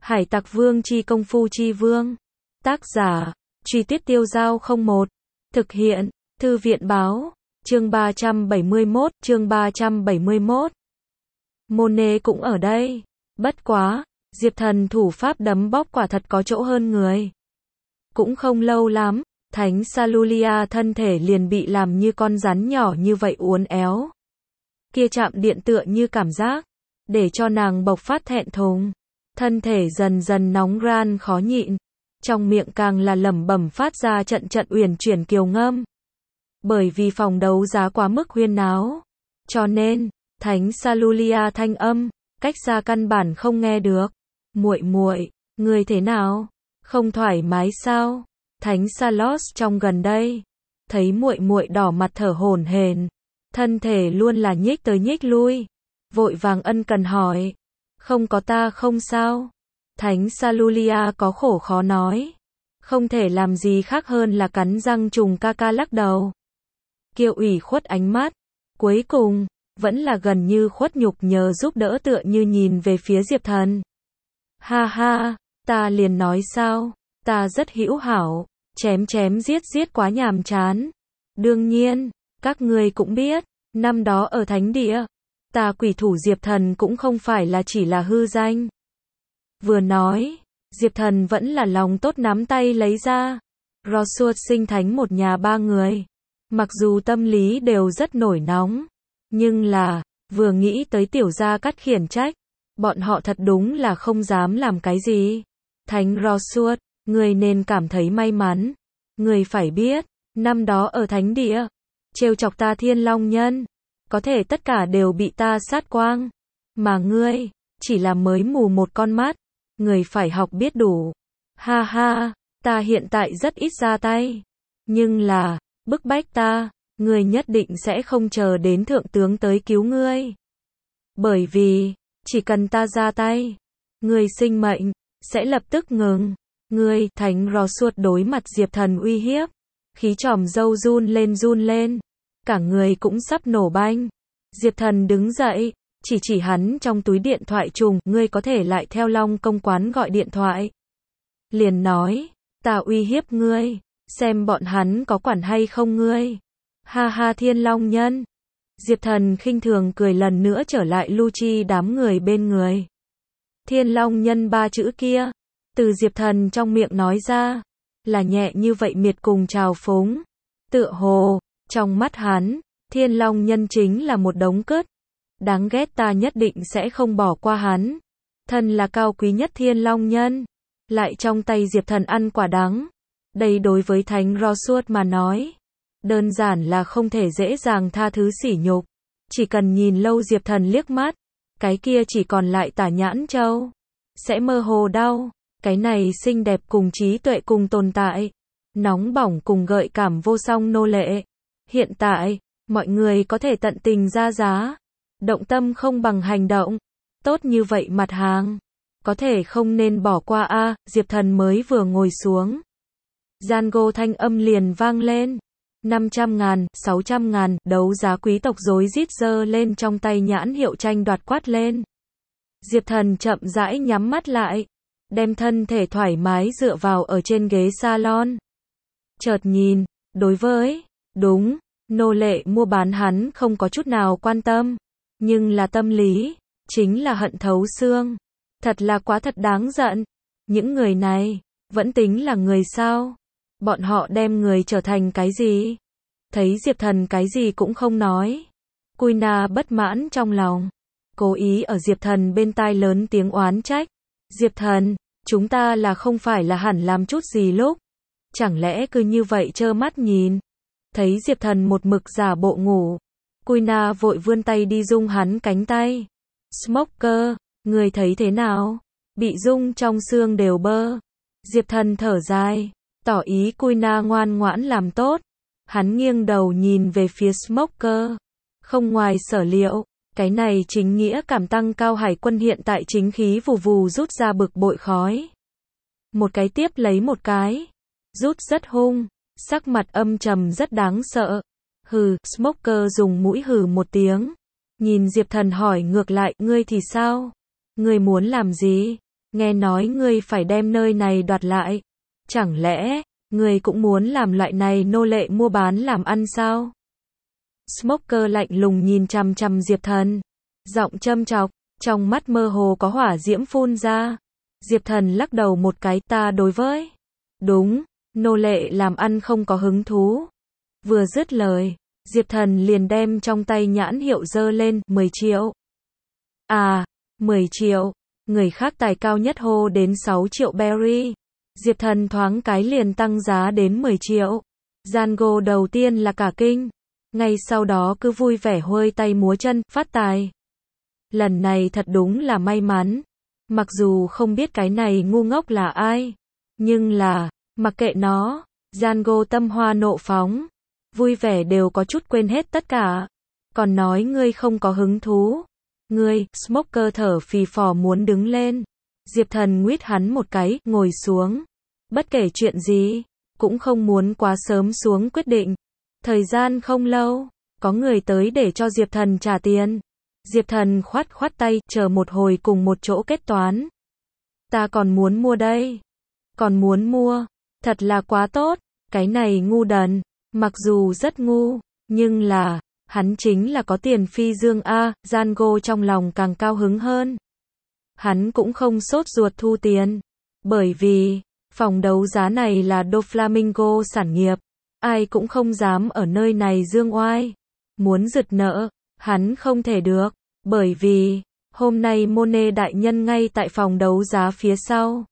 Hải Tặc Vương chi công phu chi vương. Tác giả, Truy Tuyết Tiêu Giao 01. Thực hiện, Thư viện báo, chương 371. Monet cũng ở đây. Bất quá, Diệp Thần thủ pháp đấm bóp quả thật có chỗ hơn người. Cũng không lâu lắm, Thánh Salulia thân thể liền bị làm như con rắn nhỏ như vậy uốn éo. Kia chạm điện tựa như cảm giác, để cho nàng bộc phát thẹn thùng. Thân thể dần dần nóng ran khó nhịn, trong miệng càng là lẩm bẩm phát ra trận trận uyển chuyển kiều ngâm. Bởi vì phòng đấu giá quá mức huyên náo, cho nên Thánh Salulia thanh âm cách xa căn bản không nghe được. Muội muội, người thế nào? Không thoải mái sao? Thánh Salos trong gần đây, thấy muội muội đỏ mặt thở hổn hển, thân thể luôn là nhích tới nhích lui, vội vàng ân cần hỏi. Không có, ta không sao. Thánh Salulia có khổ khó nói, không thể làm gì khác hơn là cắn răng trùng ca ca lắc đầu. Kiều ủy khuất ánh mắt, cuối cùng vẫn là gần như khuất nhục nhờ giúp đỡ tựa như nhìn về phía Diệp Thần. Ha ha, ta liền nói sao, ta rất hữu hảo, chém chém giết giết quá nhàm chán. Đương nhiên, các ngươi cũng biết, năm đó ở thánh địa, ta quỷ thủ Diệp Thần cũng không phải là chỉ là hư danh. Vừa nói, Diệp Thần vẫn là lòng tốt nắm tay lấy ra. Rosewood sinh thánh một nhà ba người, mặc dù tâm lý đều rất nổi nóng, nhưng là, vừa nghĩ tới tiểu gia cắt khiển trách, bọn họ thật đúng là không dám làm cái gì. Thánh Rosewood, người nên cảm thấy may mắn. Người phải biết, năm đó ở thánh địa, trêu chọc ta Thiên Long Nhân, có thể tất cả đều bị ta sát quang. Mà ngươi, chỉ là mới mù một con mắt, người phải học biết đủ. Ha ha, ta hiện tại rất ít ra tay. Nhưng là, bức bách ta, ngươi nhất định sẽ không chờ đến thượng tướng tới cứu ngươi. Bởi vì, chỉ cần ta ra tay, ngươi sinh mệnh sẽ lập tức ngừng. Ngươi, Thánh Rosewood đối mặt Diệp Thần uy hiếp, khí chòm râu run lên, cả người cũng sắp nổ banh. Diệp Thần đứng dậy, chỉ hắn trong túi điện thoại trùng, ngươi có thể lại theo Long công quán gọi điện thoại. Liền nói, ta uy hiếp ngươi, xem bọn hắn có quản hay không ngươi. Ha ha Thiên Long Nhân. Diệp Thần khinh thường cười lần nữa trở lại Lucci đám người bên người. Thiên Long Nhân ba chữ kia, từ Diệp Thần trong miệng nói ra, là nhẹ như vậy miệt cùng trào phúng. Tựa hồ, trong mắt hắn, Thiên Long Nhân chính là một đống cứt. Đáng ghét, ta nhất định sẽ không bỏ qua hắn. Thân là cao quý nhất Thiên Long Nhân, lại trong tay Diệp Thần ăn quả đắng. Đây đối với Thánh Rosewood mà nói, đơn giản là không thể dễ dàng tha thứ sỉ nhục. Chỉ cần nhìn lâu Diệp Thần liếc mắt, cái kia chỉ còn lại tả nhãn châu, sẽ mơ hồ đau. Cái này xinh đẹp cùng trí tuệ cùng tồn tại, nóng bỏng cùng gợi cảm vô song nô lệ. Hiện tại, mọi người có thể tận tình ra giá, động tâm không bằng hành động. Tốt như vậy mặt hàng, có thể không nên bỏ qua a. Diệp Thần mới vừa ngồi xuống, Django thanh âm liền vang lên. 500.000, 600.000, đấu giá quý tộc rối rít giơ lên trong tay nhãn hiệu tranh đoạt quát lên. Diệp Thần chậm rãi nhắm mắt lại, đem thân thể thoải mái dựa vào ở trên ghế salon. Chợt nhìn, đối với, đúng, nô lệ mua bán hắn không có chút nào quan tâm, nhưng là tâm lý, chính là hận thấu xương. Thật là quá thật đáng giận. Những người này, vẫn tính là người sao? Bọn họ đem người trở thành cái gì? Thấy Diệp Thần cái gì cũng không nói, Kuina bất mãn trong lòng, cố ý ở Diệp Thần bên tai lớn tiếng oán trách. Diệp Thần, chúng ta là không phải là hẳn làm chút gì lúc? Chẳng lẽ cứ như vậy trơ mắt nhìn? Thấy Diệp Thần một mực giả bộ ngủ, Kuina vội vươn tay đi rung hắn cánh tay. Smoker, người thấy thế nào? Bị rung trong xương đều bơ. Diệp Thần thở dài, tỏ ý Kuina ngoan ngoãn làm tốt. Hắn nghiêng đầu nhìn về phía Smoker. Không ngoài sở liệu, cái này chính nghĩa cảm tăng cao hải quân hiện tại chính khí vù vù rút ra bực bội khói. Một cái tiếp lấy một cái, rút rất hung, sắc mặt âm trầm rất đáng sợ. Hừ, Smoker dùng mũi hừ một tiếng, nhìn Diệp Thần hỏi ngược lại, ngươi thì sao? Ngươi muốn làm gì? nghe nói ngươi phải đem nơi này đoạt lại. Chẳng lẽ, ngươi cũng muốn làm loại này nô lệ mua bán làm ăn sao? Smoker lạnh lùng nhìn chằm chằm Diệp Thần, giọng châm chọc, trong mắt mơ hồ có hỏa diễm phun ra. Diệp Thần lắc đầu một cái, ta đối với đúng, nô lệ làm ăn không có hứng thú. Vừa dứt lời, Diệp Thần liền đem trong tay nhãn hiệu giơ lên, 10 triệu. À, 10 triệu, người khác tài cao nhất hô đến 6 triệu berry. Diệp Thần thoáng cái liền tăng giá đến 10 triệu. Django đầu tiên là cả kinh, ngay sau đó cứ vui vẻ huôi tay múa chân, phát tài. Lần này thật đúng là may mắn. Mặc dù không biết cái này ngu ngốc là ai, nhưng là, mặc kệ nó, Django tâm hoa nộ phóng, vui vẻ đều có chút quên hết tất cả. Còn nói ngươi không có hứng thú. Ngươi, Smoker thở phì phò muốn đứng lên. Diệp Thần nguyết hắn một cái, ngồi xuống. Bất kể chuyện gì, cũng không muốn quá sớm xuống quyết định. Thời gian không lâu, có người tới để cho Diệp Thần trả tiền. Diệp Thần khoát khoát tay, chờ một hồi cùng một chỗ kết toán. Ta còn muốn mua đây. Còn muốn mua, thật là quá tốt, cái này ngu đần, mặc dù rất ngu, nhưng là, hắn chính là có tiền phi dương a. Django trong lòng càng cao hứng hơn. Hắn cũng không sốt ruột thu tiền, bởi vì, phòng đấu giá này là Doflamingo sản nghiệp, ai cũng không dám ở nơi này dương oai. Muốn giật nợ, hắn không thể được, bởi vì, hôm nay Monet đại nhân ngay tại phòng đấu giá phía sau.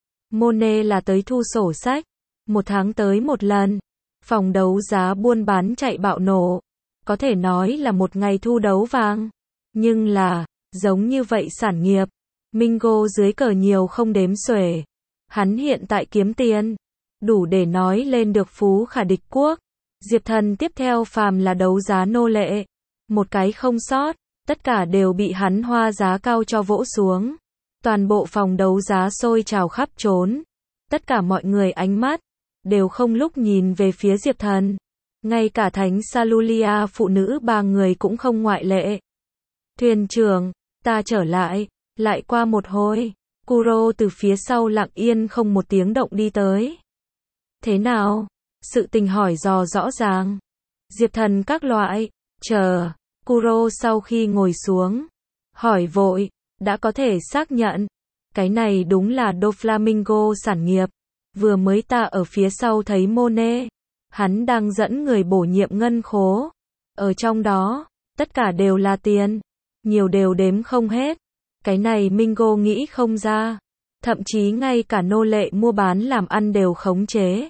Monet là tới thu sổ sách, 1 tháng tới một lần. Phòng đấu giá buôn bán chạy bạo nổ, có thể nói là một ngày thu đấu vàng. Nhưng là, giống như vậy sản nghiệp, Mingo dưới cờ nhiều không đếm xuể. Hắn hiện tại kiếm tiền, đủ để nói lên được phú khả địch quốc. Diệp Thần tiếp theo phàm là đấu giá nô lệ, một cái không sót, tất cả đều bị hắn hoa giá cao cho vỗ xuống. Toàn bộ phòng đấu giá sôi trào khắp trốn. Tất cả mọi người ánh mắt đều không lúc nhìn về phía Diệp Thần. Ngay cả Thánh Salulia phụ nữ 3 người cũng không ngoại lệ. Thuyền trưởng, ta trở lại. Lại qua một hồi, Kuro từ phía sau lặng yên không một tiếng động đi tới. Thế nào? Sự tình hỏi dò rõ ràng. Diệp Thần các loại, chờ. Kuro sau khi ngồi xuống, hỏi vội, đã có thể xác nhận. Cái này đúng là Doflamingo sản nghiệp. Vừa mới ta ở phía sau thấy Monet. Hắn đang dẫn người bổ nhiệm ngân khố. Ở trong đó, tất cả đều là tiền. Nhiều đều đếm không hết. Cái này Mingo nghĩ không ra. Thậm chí ngay cả nô lệ mua bán làm ăn đều khống chế.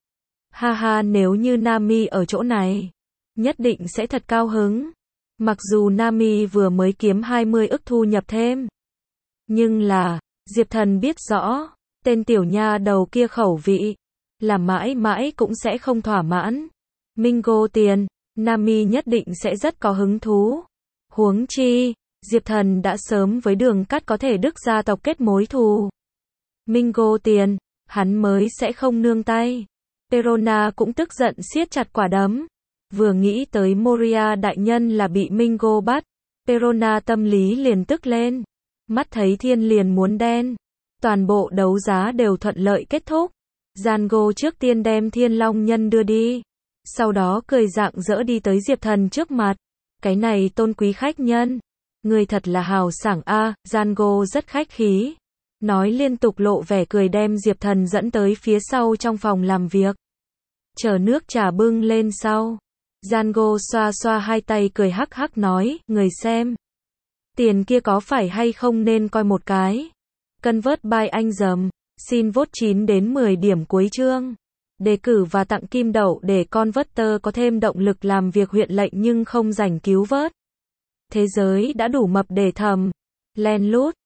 Ha ha, nếu như Nami ở chỗ này, nhất định sẽ thật cao hứng. Mặc dù Nami vừa mới kiếm 20 ức thu nhập thêm. Nhưng là, Diệp Thần biết rõ, tên tiểu nha đầu kia khẩu vị, là mãi mãi cũng sẽ không thỏa mãn. Mingo tiền, Nami nhất định sẽ rất có hứng thú. Huống chi, Diệp Thần đã sớm với Đường Cát có thể Đức gia tộc kết mối thù. Mingo tiền, hắn mới sẽ không nương tay. Perona cũng tức giận siết chặt quả đấm. Vừa nghĩ tới Moria đại nhân là bị Mingo bắt, Perona tâm lý liền tức lên. Mắt thấy thiên liền muốn đen. Toàn bộ đấu giá đều thuận lợi kết thúc. Django trước tiên đem Thiên Long Nhân đưa đi. Sau đó cười rạng rỡ đi tới Diệp Thần trước mặt. Cái này tôn quý khách nhân. Người thật là hào sảng a. Django rất khách khí. Nói liên tục lộ vẻ cười đem Diệp Thần dẫn tới phía sau trong phòng làm việc. Chờ nước trà bưng lên sau. Django xoa xoa hai tay cười hắc hắc nói, người xem. Tiền kia có phải hay không nên coi một cái. Convert by anh dầm. Xin vote 9 đến 10 điểm cuối chương. Đề cử và tặng kim đậu để Converter có thêm động lực làm việc huyện lệnh nhưng không rảnh cứu vớt. Thế giới đã đủ mập để thầm. Len lút.